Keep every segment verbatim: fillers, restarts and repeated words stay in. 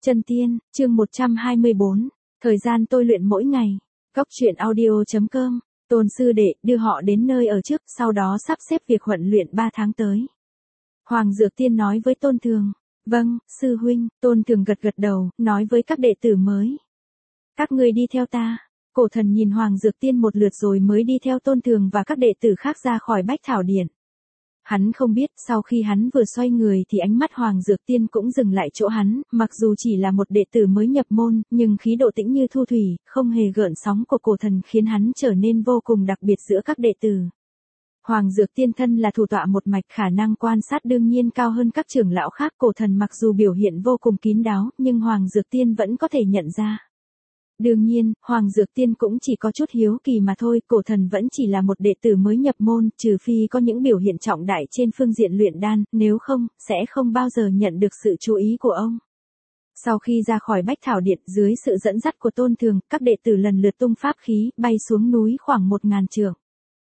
Chân tiên, chương một trăm hai mươi bốn. Thời gian tôi luyện mỗi ngày. Góc truyện audio.com. Tôn sư đệ đưa họ đến nơi ở trước, sau đó sắp xếp việc huấn luyện ba tháng tới. Hoàng Dược Tiên nói với Tôn Thường. Vâng, sư huynh. Tôn Thường gật gật đầu, nói với các đệ tử mới. Các ngươi đi theo ta. Cổ Thần nhìn Hoàng Dược Tiên một lượt rồi mới đi theo Tôn Thường và các đệ tử khác ra khỏi Bách Thảo Điện. Hắn không biết, sau khi hắn vừa xoay người thì ánh mắt Hoàng Dược Tiên cũng dừng lại chỗ hắn, mặc dù chỉ là một đệ tử mới nhập môn, nhưng khí độ tĩnh như thu thủy, không hề gợn sóng của Cổ Thần khiến hắn trở nên vô cùng đặc biệt giữa các đệ tử. Hoàng Dược Tiên thân là thủ tọa một mạch, khả năng quan sát đương nhiên cao hơn các trưởng lão khác. Cổ Thần mặc dù biểu hiện vô cùng kín đáo, nhưng Hoàng Dược Tiên vẫn có thể nhận ra. Đương nhiên, Hoàng Dược Tiên cũng chỉ có chút hiếu kỳ mà thôi, Cổ Thần vẫn chỉ là một đệ tử mới nhập môn, trừ phi có những biểu hiện trọng đại trên phương diện luyện đan, nếu không, sẽ không bao giờ nhận được sự chú ý của ông. Sau khi ra khỏi Bách Thảo Điện, dưới sự dẫn dắt của Tôn Thường, các đệ tử lần lượt tung pháp khí, bay xuống núi khoảng một ngàn trượng.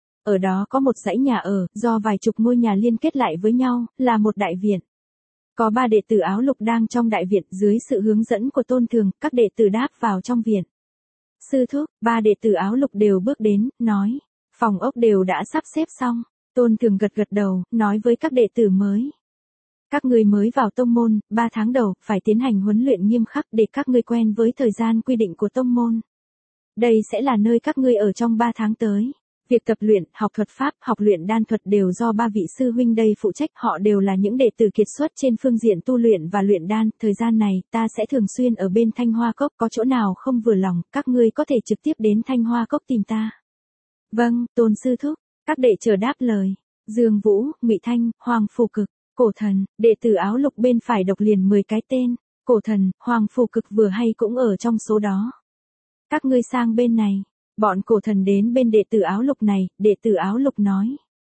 Ở đó có một dãy nhà ở, do vài chục ngôi nhà liên kết lại với nhau, là một đại viện. Có ba đệ tử áo lục đang trong đại viện, dưới sự hướng dẫn của Tôn Thường, các đệ tử đáp vào trong viện. Sư thúc, ba đệ tử áo lục đều bước đến, nói, phòng ốc đều đã sắp xếp xong. Tôn Thường gật gật đầu, nói với các đệ tử mới. Các ngươi mới vào tông môn, ba tháng đầu, phải tiến hành huấn luyện nghiêm khắc để các ngươi quen với thời gian quy định của tông môn. Đây sẽ là nơi các ngươi ở trong ba tháng tới. Việc tập luyện, học thuật pháp, học luyện đan thuật đều do ba vị sư huynh đây phụ trách, họ đều là những đệ tử kiệt xuất trên phương diện tu luyện và luyện đan. Thời gian này, ta sẽ thường xuyên ở bên Thanh Hoa Cốc, có chỗ nào không vừa lòng, các ngươi có thể trực tiếp đến Thanh Hoa Cốc tìm ta. Vâng, Tôn sư thúc, các đệ chờ đáp lời. Dương Vũ, Ngụy Thanh, Hoàng Phù Cực, Cổ Thần, đệ tử áo lục bên phải đọc liền mười cái tên. Cổ Thần, Hoàng Phù Cực vừa hay cũng ở trong số đó. Các ngươi sang bên này. Bọn Cổ Thần đến bên đệ tử áo lục này, đệ tử áo lục nói.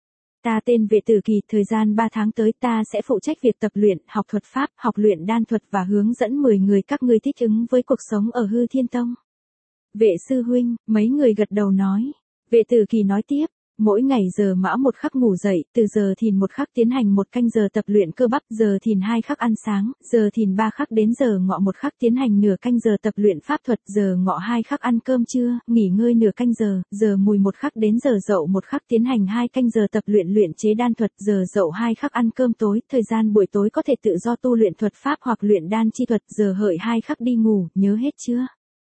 Ta tên Vệ Tử Kỳ, thời gian ba tháng tới ta sẽ phụ trách việc tập luyện, học thuật pháp, học luyện đan thuật và hướng dẫn mười người các ngươi thích ứng với cuộc sống ở Hư Thiên Tông. Vệ sư huynh, mấy người gật đầu nói. Vệ Tử Kỳ nói tiếp. Mỗi ngày giờ mão một khắc ngủ dậy, từ giờ thìn một khắc tiến hành một canh giờ tập luyện cơ bắp, giờ thìn hai khắc ăn sáng, giờ thìn ba khắc đến giờ ngọ một khắc tiến hành nửa canh giờ tập luyện pháp thuật, giờ ngọ hai khắc ăn cơm trưa, nghỉ ngơi nửa canh giờ, giờ mùi một khắc đến giờ dậu một khắc tiến hành hai canh giờ tập luyện luyện chế đan thuật, giờ dậu hai khắc ăn cơm tối, thời gian buổi tối có thể tự do tu luyện thuật pháp hoặc luyện đan chi thuật, giờ hợi hai khắc đi ngủ, nhớ hết chưa?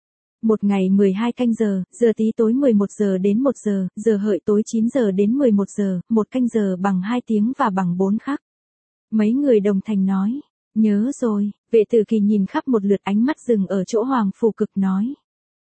Một ngày mười hai canh giờ, giờ tí tối mười một giờ đến một giờ, giờ hợi tối chín giờ đến mười một giờ, một canh giờ bằng hai tiếng và bằng bốn khắc. Mấy người đồng thành nói, nhớ rồi. Vệ Tử Kỳ nhìn khắp một lượt, ánh mắt dừng ở chỗ Hoàng Phù Cực nói.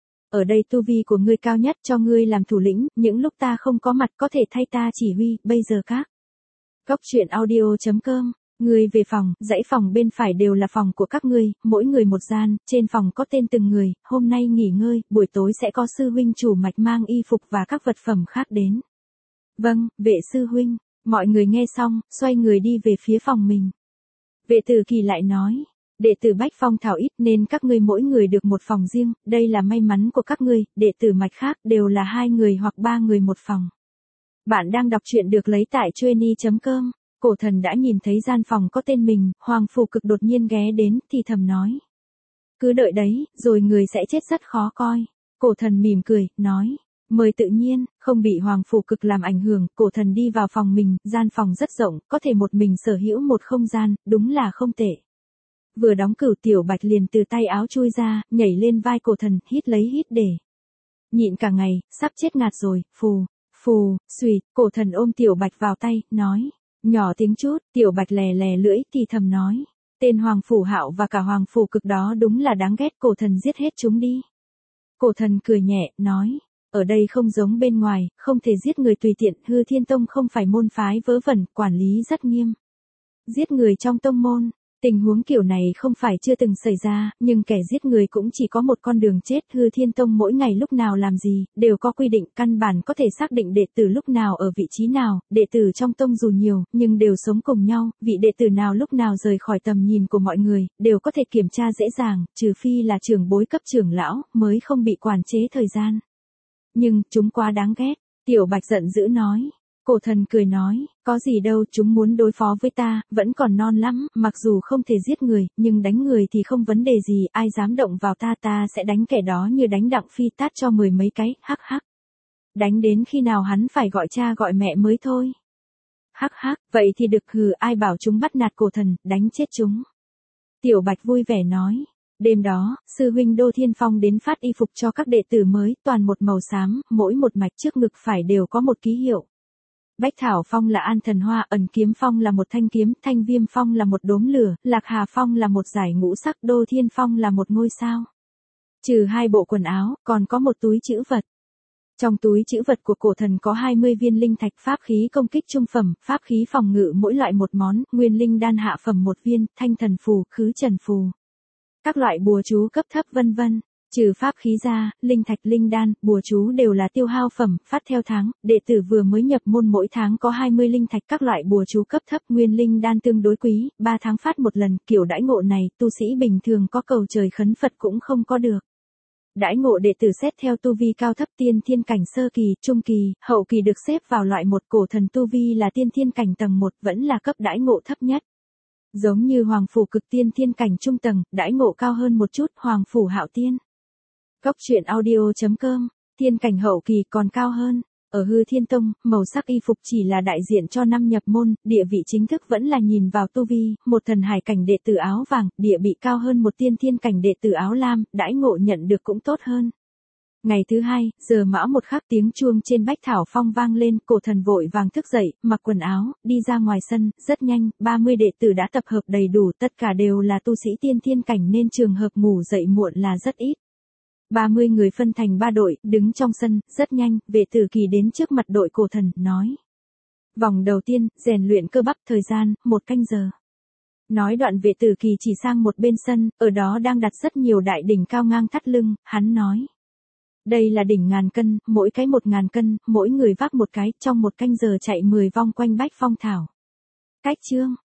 Ở đây tu vi của ngươi cao nhất, cho ngươi làm thủ lĩnh, những lúc ta không có mặt có thể thay ta chỉ huy, bây giờ các. Góc truyện audio.com. Người về phòng, dãy phòng bên phải đều là phòng của các ngươi, mỗi người một gian, trên phòng có tên từng người, hôm nay nghỉ ngơi, buổi tối sẽ có sư huynh chủ mạch mang y phục và các vật phẩm khác đến. Vâng, Vệ sư huynh, mọi người nghe xong, xoay người đi về phía phòng mình. Vệ Tử Kỳ lại nói, đệ tử Bách Phong Thảo ít nên các ngươi mỗi người được một phòng riêng, đây là may mắn của các ngươi, đệ tử mạch khác đều là hai người hoặc ba người một phòng. Bạn đang đọc truyện được lấy tại chuyenny chấm com. Cổ Thần đã nhìn thấy gian phòng có tên mình, Hoàng Phù Cực đột nhiên ghé đến, thì thầm nói. Cứ đợi đấy, rồi người sẽ chết rất khó coi. Cổ Thần mỉm cười, nói. Mời tự nhiên, không bị Hoàng Phù Cực làm ảnh hưởng, Cổ Thần đi vào phòng mình, gian phòng rất rộng, có thể một mình sở hữu một không gian, đúng là không tệ. Vừa đóng cửu, Tiểu Bạch liền từ tay áo chui ra, nhảy lên vai Cổ Thần, hít lấy hít để. Nhịn cả ngày, sắp chết ngạt rồi, phù, phù, xùy, Cổ Thần ôm Tiểu Bạch vào tay, nói. Nhỏ tiếng chút, Tiểu Bạch lè lè lưỡi, thì thầm nói. Tên Hoàng Phủ Hạo và cả Hoàng Phù Cực đó đúng là đáng ghét, Cổ Thần giết hết chúng đi. Cổ Thần cười nhẹ, nói. Ở đây không giống bên ngoài, không thể giết người tùy tiện, Hư Thiên Tông không phải môn phái vớ vẩn, quản lý rất nghiêm. Giết người trong tông môn. Tình huống kiểu này không phải chưa từng xảy ra, nhưng kẻ giết người cũng chỉ có một con đường chết. Hư Thiên Tông mỗi ngày lúc nào làm gì, đều có quy định, căn bản có thể xác định đệ tử lúc nào ở vị trí nào, đệ tử trong tông dù nhiều, nhưng đều sống cùng nhau, vị đệ tử nào lúc nào rời khỏi tầm nhìn của mọi người, đều có thể kiểm tra dễ dàng, trừ phi là trưởng bối cấp trưởng lão, mới không bị quản chế thời gian. Nhưng, chúng quá đáng ghét, Tiểu Bạch giận dữ nói. Cổ thần cười nói, có gì đâu, chúng muốn đối phó với ta, vẫn còn non lắm, mặc dù không thể giết người, nhưng đánh người thì không vấn đề gì, ai dám động vào ta ta sẽ đánh kẻ đó như đánh Đặng Phi tát cho mười mấy cái, hắc hắc. Đánh đến khi nào hắn phải gọi cha gọi mẹ mới thôi. Hắc hắc, vậy thì được, hừ, ai bảo chúng bắt nạt cổ thần, đánh chết chúng. Tiểu Bạch vui vẻ nói. Đêm đó, sư huynh Đô Thiên Phong đến phát y phục cho các đệ tử mới, toàn một màu xám, mỗi một mạch trước ngực phải đều có một ký hiệu. Bách Thảo Phong là An Thần Hoa, Ẩn Kiếm Phong là một thanh kiếm, Thanh Viêm Phong là một đốm lửa, Lạc Hà Phong là một dải ngũ sắc, Đô Thiên Phong là một ngôi sao. Trừ hai bộ quần áo, còn có một túi trữ vật. Trong túi trữ vật của cổ thần có hai mươi viên linh thạch, pháp khí công kích trung phẩm, pháp khí phòng ngự mỗi loại một món, nguyên linh đan hạ phẩm một viên, thanh thần phù, khứ trần phù. Các loại bùa chú cấp thấp vân vân. Trừ pháp khí ra, linh thạch linh đan, bùa chú đều là tiêu hao phẩm, phát theo tháng, đệ tử vừa mới nhập môn mỗi tháng có hai mươi linh thạch, các loại bùa chú cấp thấp, nguyên linh đan tương đối quý, ba tháng phát một lần, kiểu đãi ngộ này, tu sĩ bình thường có cầu trời khấn Phật cũng không có được. Đãi ngộ đệ tử xét theo tu vi cao thấp, tiên thiên cảnh sơ kỳ, trung kỳ, hậu kỳ được xếp vào loại một, cổ thần tu vi là tiên thiên cảnh tầng một, vẫn là cấp đãi ngộ thấp nhất. Giống như Hoàng phủ cực tiên thiên cảnh trung tầng, đãi ngộ cao hơn một chút, Hoàng phủ hạo tiên. Góc truyện audio chấm com, thiên cảnh hậu kỳ còn cao hơn. Ở Hư Thiên Tông, màu sắc y phục chỉ là đại diện cho năm nhập môn, địa vị chính thức vẫn là nhìn vào tu vi, một thần hải cảnh đệ tử áo vàng, địa vị cao hơn một tiên thiên cảnh đệ tử áo lam, đãi ngộ nhận được cũng tốt hơn. Ngày thứ hai, giờ mão một khắc, tiếng chuông trên Bách Thảo Phong vang lên, cổ thần vội vàng thức dậy, mặc quần áo, đi ra ngoài sân, rất nhanh, ba mươi đệ tử đã tập hợp đầy đủ, tất cả đều là tu sĩ tiên thiên cảnh nên trường hợp ngủ dậy muộn là rất ít. ba mươi người phân thành ba đội, đứng trong sân, rất nhanh, vệ tử kỳ đến trước mặt đội cổ thần, nói. Vòng đầu tiên, rèn luyện cơ bắp, thời gian, một canh giờ. Nói đoạn vệ tử kỳ chỉ sang một bên sân, ở đó đang đặt rất nhiều đại đỉnh cao ngang thắt lưng, hắn nói. Đây là đỉnh ngàn cân, mỗi cái một ngàn cân, mỗi người vác một cái, trong một canh giờ chạy mười vòng quanh Bách Phong Thảo. Cách chương.